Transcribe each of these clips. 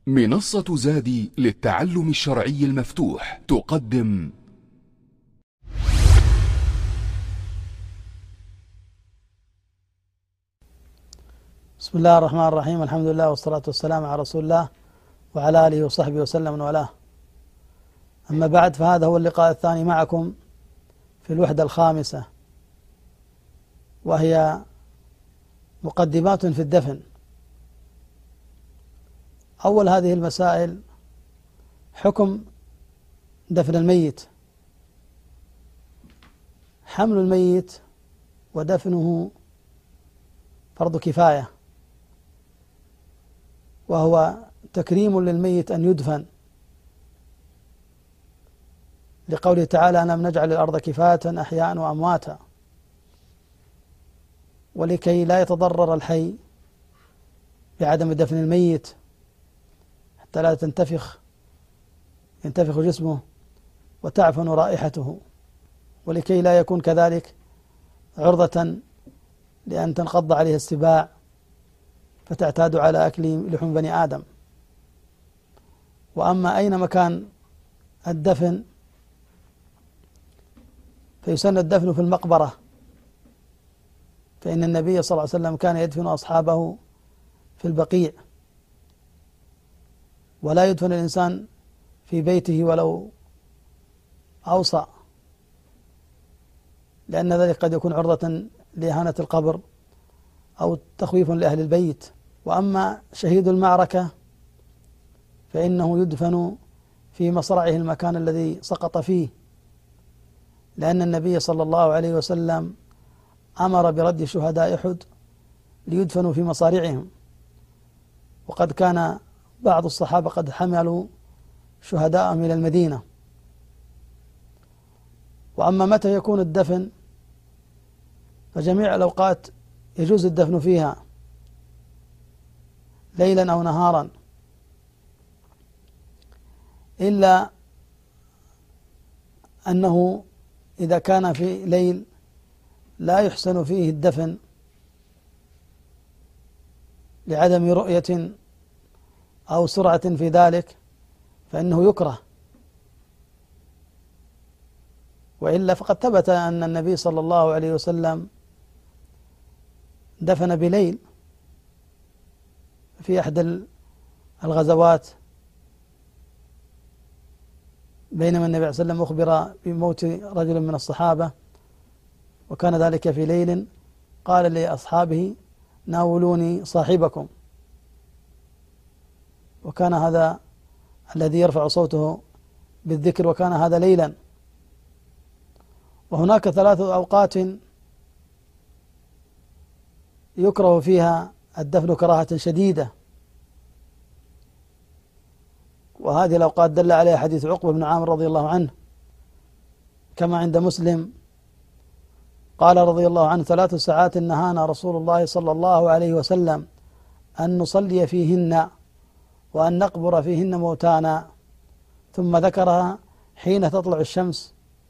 منصة زادي للتعلم الشرعي المفتوح تقدم بسم الله الرحمن الرحيم. الحمد لله والصلاة والسلام على رسول الله وعلى آله وصحبه وسلم من والاه. أما بعد، فهذا هو اللقاء الثاني معكم في الوحدة الخامسة، وهي مقدمات في الدفن. أول هذه المسائل حكم دفن الميت. حمل الميت ودفنه فرض كفاية، وهو تكريم للميت أن يدفن، لقوله تعالى: ألم نجعل الأرض كفاة أحياء وأمواتا. ولكي لا يتضرر الحي بعدم دفن الميت حتى لا ينتفخ جسمه وتعفن رائحته، ولكي لا يكون كذلك عرضة لأن تنقض عليه السباع فتعتاد على أكل لحوم بني آدم. وأما أين مكان الدفن، فيسن الدفن في المقبرة، فإن النبي صلى الله عليه وسلم كان يدفن أصحابه في البقيع، ولا يدفن الإنسان في بيته ولو أوصى، لأن ذلك قد يكون عرضة لإهانة القبر أو تخويف لأهل البيت. وأما شهيد المعركة فإنه يدفن في مصرعه، المكان الذي سقط فيه، لأن النبي صلى الله عليه وسلم أمر برد شهداء أحد ليدفنوا في مصارعهم، وقد كان بعض الصحابة قد حملوا شهداءهم إلى المدينة. وأما متى يكون الدفن، فجميع الأوقات يجوز الدفن فيها ليلا أو نهارا، إلا أنه إذا كان في ليل لا يحسن فيه الدفن لعدم رؤية أو سرعة في ذلك، فإنه يكره. وإلا فقد ثبت أن النبي صلى الله عليه وسلم دفن بليل في أحد الغزوات، بينما النبي صلى الله عليه وسلم أخبر بموت رجل من الصحابة، وكان ذلك في ليل، قال لأصحابه: ناولوني صاحبكم. وكان هذا الذي يرفع صوته بالذكر، وكان هذا ليلا. وهناك 3 أوقات يكره فيها الدفن كراهة شديدة، وهذه الأوقات دل عليها حديث عقبة بن عامر رضي الله عنه، كما عند مسلم، قال رضي الله عنه: 3 ساعات نهانا رسول الله صلى الله عليه وسلم أن نصلي فيهن وأن نقبر فيهن موتانا. ثم ذكرها حين تطلع الشمس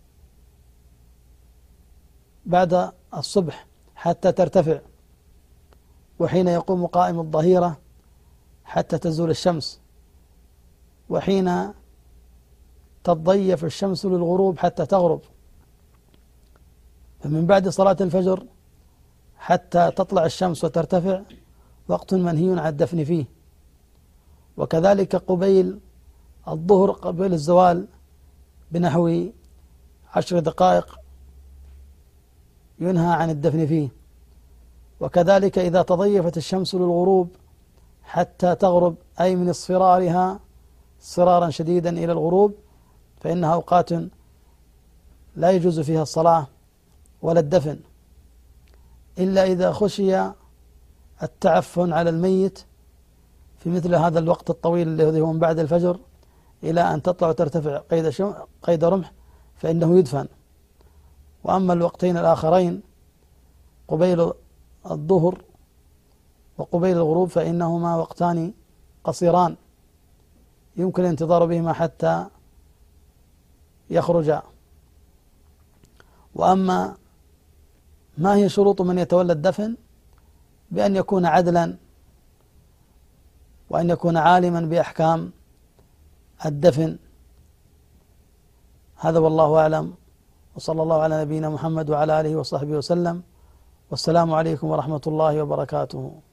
بعد الصبح حتى ترتفع، وحين يقوم قائم الظهيرة حتى تزول الشمس، وحين تضيف الشمس للغروب حتى تغرب، فمن بعد صلاة الفجر حتى تطلع الشمس وترتفع وقت منهي عن الدفن فيه. وكذلك قبيل الظهر، قبيل الزوال بنحو 10 دقائق ينهى عن الدفن فيه. وكذلك إذا تضيفت الشمس للغروب حتى تغرب، أي من اصفرارها اصفرارا شديدا إلى الغروب، فإنها أوقات لا يجوز فيها الصلاة ولا الدفن، إلا إذا خشي التعفن على الميت في مثل هذا الوقت الطويل الذي هو من بعد الفجر إلى أن تطلع وترتفع قيد رمح، فإنه يدفن. وأما الوقتين الآخرين قبيل الظهر وقبيل الغروب فإنهما وقتان قصيران يمكن الانتظار بهما حتى يخرجا. وأما ما هي شروط من يتولى الدفن؟ بأن يكون عدلا وأن يكون عالما بأحكام الدفن. هذا والله أعلم، وصلى الله على نبينا محمد وعلى آله وصحبه وسلم، والسلام عليكم ورحمة الله وبركاته.